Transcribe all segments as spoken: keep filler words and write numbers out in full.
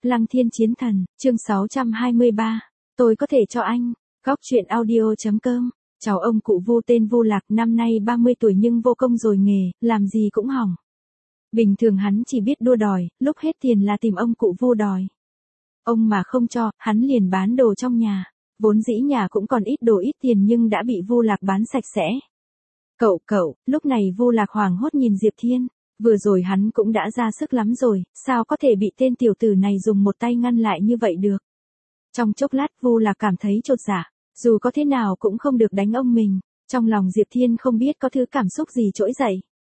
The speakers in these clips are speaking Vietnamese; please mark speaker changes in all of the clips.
Speaker 1: Lăng Thiên Chiến Thần, chương sáu trăm hai mươi ba. Tôi có thể cho anh. Góc truyện audio.com. Chào ông cụ Vu tên Vu Lạc, năm nay ba mươi tuổi nhưng vô công rồi nghề, làm gì cũng hỏng. Bình thường hắn chỉ biết đua đòi, lúc hết tiền là tìm ông cụ Vu đòi. Ông mà không cho, hắn liền bán đồ trong nhà. Vốn dĩ nhà cũng còn ít đồ ít tiền nhưng đã bị Vu Lạc bán sạch sẽ. Cậu cậu, lúc này Vu Lạc hoảng hốt nhìn Diệp Thiên. Vừa rồi hắn cũng đã ra sức lắm rồi, sao có thể bị tên tiểu tử này dùng một tay ngăn lại như vậy được. Trong chốc lát Vu Lạc cảm thấy chột dạ, dù có thế nào cũng không được đánh ông mình. Trong lòng Diệp Thiên không biết có thứ cảm xúc gì trỗi dậy.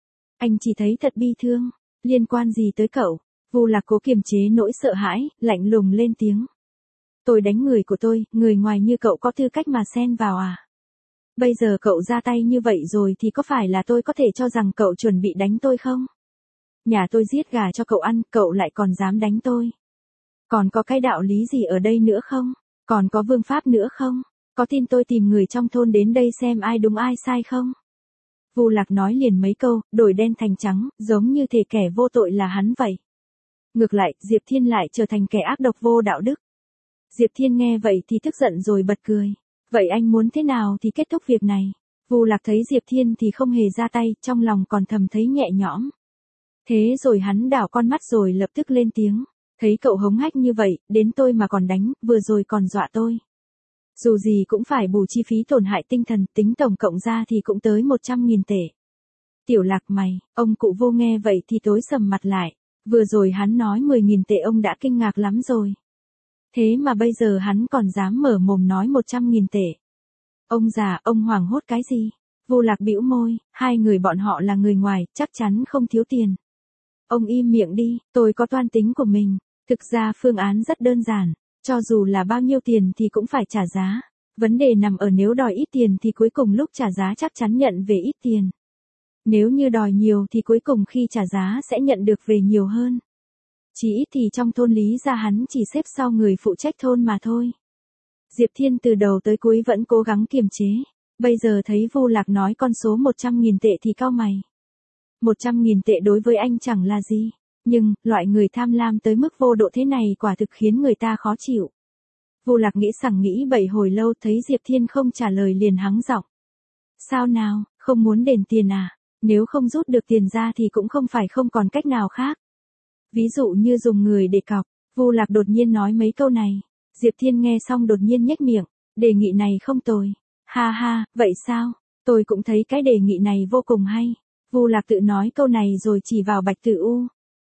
Speaker 1: Anh chỉ thấy thật bi thương, liên quan gì tới cậu. Vu Lạc cố kiềm chế nỗi sợ hãi, lạnh lùng lên tiếng. Tôi đánh người của tôi, người ngoài như cậu có tư cách mà xen vào à? Bây giờ cậu ra tay như vậy rồi thì có phải là tôi có thể cho rằng cậu chuẩn bị đánh tôi không? Nhà tôi giết gà cho cậu ăn, cậu lại còn dám đánh tôi. Còn có cái đạo lý gì ở đây nữa không? Còn có vương pháp nữa không? Có tin tôi tìm người trong thôn đến đây xem ai đúng ai sai không? Vu Lạc nói liền mấy câu, đổi đen thành trắng, giống như thể kẻ vô tội là hắn vậy. Ngược lại, Diệp Thiên lại trở thành kẻ ác độc vô đạo đức. Diệp Thiên nghe vậy thì tức giận rồi bật cười. Vậy anh muốn thế nào thì kết thúc việc này? Vu Lạc thấy Diệp Thiên thì không hề ra tay, trong lòng còn thầm thấy nhẹ nhõm. Thế rồi hắn đảo con mắt rồi lập tức lên tiếng. Thấy cậu hống hách như vậy, đến tôi mà còn đánh, vừa rồi còn dọa tôi. Dù gì cũng phải bù chi phí tổn hại tinh thần, tính tổng cộng ra thì cũng tới một trăm nghìn tệ. Tiểu Lạc mày, ông cụ Vô nghe vậy thì tối sầm mặt lại. Vừa rồi hắn nói mười nghìn tệ ông đã kinh ngạc lắm rồi. Thế mà bây giờ hắn còn dám mở mồm nói một trăm nghìn tệ. Ông già, ông hoảng hốt cái gì? Vu Lạc bĩu môi, hai người bọn họ là người ngoài, chắc chắn không thiếu tiền. Ông im miệng đi, tôi có toan tính của mình. Thực ra phương án rất đơn giản, cho dù là bao nhiêu tiền thì cũng phải trả giá. Vấn đề nằm ở nếu đòi ít tiền thì cuối cùng lúc trả giá chắc chắn nhận về ít tiền. Nếu như đòi nhiều thì cuối cùng khi trả giá sẽ nhận được về nhiều hơn. Chỉ ít thì trong thôn Lý gia hắn chỉ xếp sau người phụ trách thôn mà thôi. Diệp Thiên từ đầu tới cuối vẫn cố gắng kiềm chế. Bây giờ thấy Vu Lạc nói con số một trăm nghìn tệ thì cau mày. một trăm nghìn tệ đối với anh chẳng là gì. Nhưng, loại người tham lam tới mức vô độ thế này quả thực khiến người ta khó chịu. Vu Lạc nghĩ sẵn nghĩ bậy hồi lâu thấy Diệp Thiên không trả lời liền hắng giọng. Sao nào, không muốn đền tiền à? Nếu không rút được tiền ra thì cũng không phải không còn cách nào khác. Ví dụ như dùng người để cọc, Vu Lạc đột nhiên nói mấy câu này. Diệp Thiên nghe xong đột nhiên nhếch miệng, đề nghị này không tồi. Ha ha, vậy sao? Tôi cũng thấy cái đề nghị này vô cùng hay. Vu Lạc tự nói câu này rồi chỉ vào Bạch Tử U.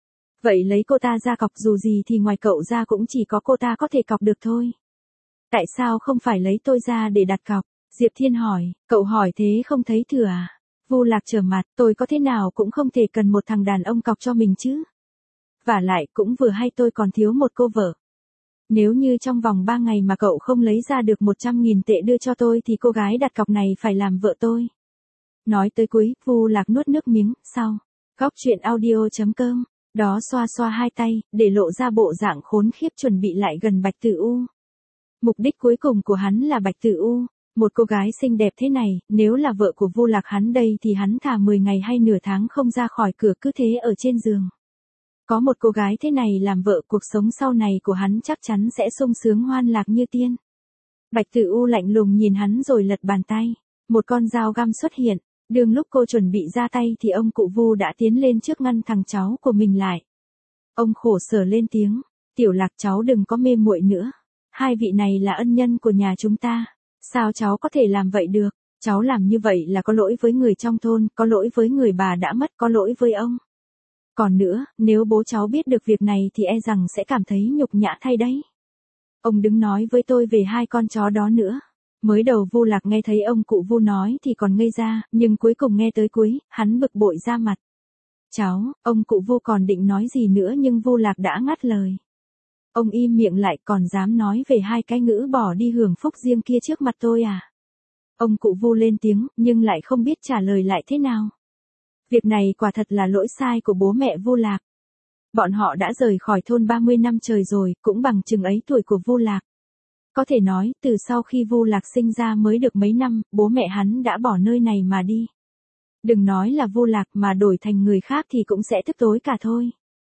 Speaker 1: Vậy lấy cô ta ra cọc, dù gì thì ngoài cậu ra cũng chỉ có cô ta có thể cọc được thôi. Tại sao không phải lấy tôi ra để đặt cọc? Diệp Thiên hỏi, cậu hỏi thế không thấy thừa à? Vu Lạc trở mặt, tôi có thế nào cũng không thể cần một thằng đàn ông cọc cho mình chứ. Vả lại cũng vừa hay tôi còn thiếu một cô vợ. Nếu như trong vòng ba ngày mà cậu không lấy ra được một trăm nghìn tệ đưa cho tôi thì cô gái đặt cọc này phải làm vợ tôi. Nói tới cuối, Vu Lạc nuốt nước miếng, sau. Góc truyện audio.com. Đó xoa xoa hai tay, để lộ ra bộ dạng khốn khiếp chuẩn bị lại gần Bạch Tử U. Mục đích cuối cùng của hắn là Bạch Tử U. Một cô gái xinh đẹp thế này, nếu là vợ của Vu Lạc hắn đây thì hắn thà mười ngày hay nửa tháng không ra khỏi cửa cứ thế ở trên giường. Có một cô gái thế này làm vợ, cuộc sống sau này của hắn chắc chắn sẽ sung sướng hoan lạc như tiên. Bạch Tử U lạnh lùng nhìn hắn rồi lật bàn tay. Một con dao găm xuất hiện. Đường lúc cô chuẩn bị ra tay thì ông cụ Vu đã tiến lên trước ngăn thằng cháu của mình lại. Ông khổ sở lên tiếng. Tiểu Lạc cháu đừng có mê muội nữa. Hai vị này là ân nhân của nhà chúng ta. Sao cháu có thể làm vậy được? Cháu làm như vậy là có lỗi với người trong thôn, có lỗi với người bà đã mất, có lỗi với ông. Còn nữa, nếu bố cháu biết được việc này thì e rằng sẽ cảm thấy nhục nhã thay đấy. Ông đừng nói với tôi về hai con chó đó nữa. Mới đầu Vu Lạc nghe thấy ông cụ Vu nói thì còn ngây ra, nhưng cuối cùng nghe tới cuối, hắn bực bội ra mặt. Cháu, ông cụ Vu còn định nói gì nữa nhưng Vu Lạc đã ngắt lời. Ông im miệng lại, còn dám nói về hai cái ngữ bỏ đi hưởng phúc riêng kia trước mặt tôi à? Ông cụ Vu lên tiếng, nhưng lại không biết trả lời lại thế nào. Việc này quả thật là lỗi sai của bố mẹ Vu Lạc. Bọn họ đã rời khỏi thôn ba mươi năm trời rồi, cũng bằng chừng ấy tuổi của Vu Lạc. Có thể nói, từ sau khi Vu Lạc sinh ra mới được mấy năm, bố mẹ hắn đã bỏ nơi này mà đi. Đừng nói là Vu Lạc mà đổi thành người khác thì cũng sẽ tức tối cả thôi.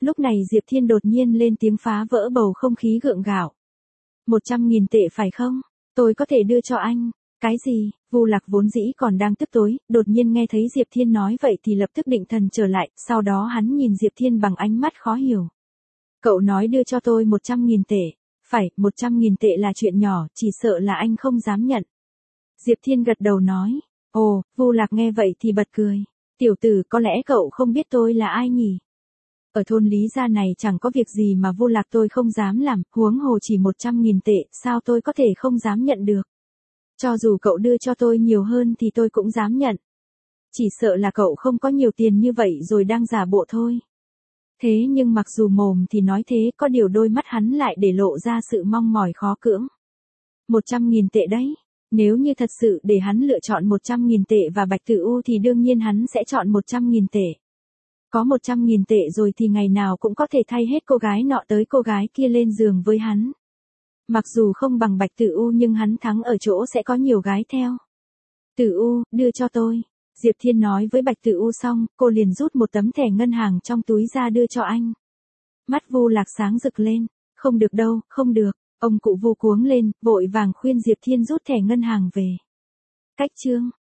Speaker 1: Lúc này Diệp Thiên đột nhiên lên tiếng phá vỡ bầu không khí gượng gạo. Một trăm nghìn tệ phải không? Tôi có thể đưa cho anh. Cái gì? Vu Lạc vốn dĩ còn đang tức tối, đột nhiên nghe thấy Diệp Thiên nói vậy thì lập tức định thần trở lại, sau đó hắn nhìn Diệp Thiên bằng ánh mắt khó hiểu. Cậu nói đưa cho tôi một trăm nghìn tệ. Phải, một trăm nghìn tệ là chuyện nhỏ, chỉ sợ là anh không dám nhận. Diệp Thiên gật đầu nói. Ồ, Vu Lạc nghe vậy thì bật cười. Tiểu tử, có lẽ cậu không biết tôi là ai nhỉ? Ở thôn Lý gia này chẳng có việc gì mà Vu Lạc tôi không dám làm, huống hồ chỉ một trăm nghìn tệ, sao tôi có thể không dám nhận được? Cho dù cậu đưa cho tôi nhiều hơn thì tôi cũng dám nhận. Chỉ sợ là cậu không có nhiều tiền như vậy rồi đang giả bộ thôi. Thế nhưng mặc dù mồm thì nói thế, có điều đôi mắt hắn lại để lộ ra sự mong mỏi khó cưỡng. Một trăm nghìn tệ đấy. Nếu như thật sự để hắn lựa chọn một trăm nghìn tệ và Bạch Tử U thì đương nhiên hắn sẽ chọn một trăm nghìn tệ. Có một trăm nghìn tệ rồi thì ngày nào cũng có thể thay hết cô gái nọ tới cô gái kia lên giường với hắn. Mặc dù không bằng Bạch Tử U nhưng hắn thắng ở chỗ sẽ có nhiều gái theo. Tử U, đưa cho tôi. Diệp Thiên nói với Bạch Tử U xong, cô liền rút một tấm thẻ ngân hàng trong túi ra đưa cho anh. Mắt Vu Lạc sáng rực lên. Không được đâu, không được. Ông cụ Vu cuống lên, vội vàng khuyên Diệp Thiên rút thẻ ngân hàng về. Cách chương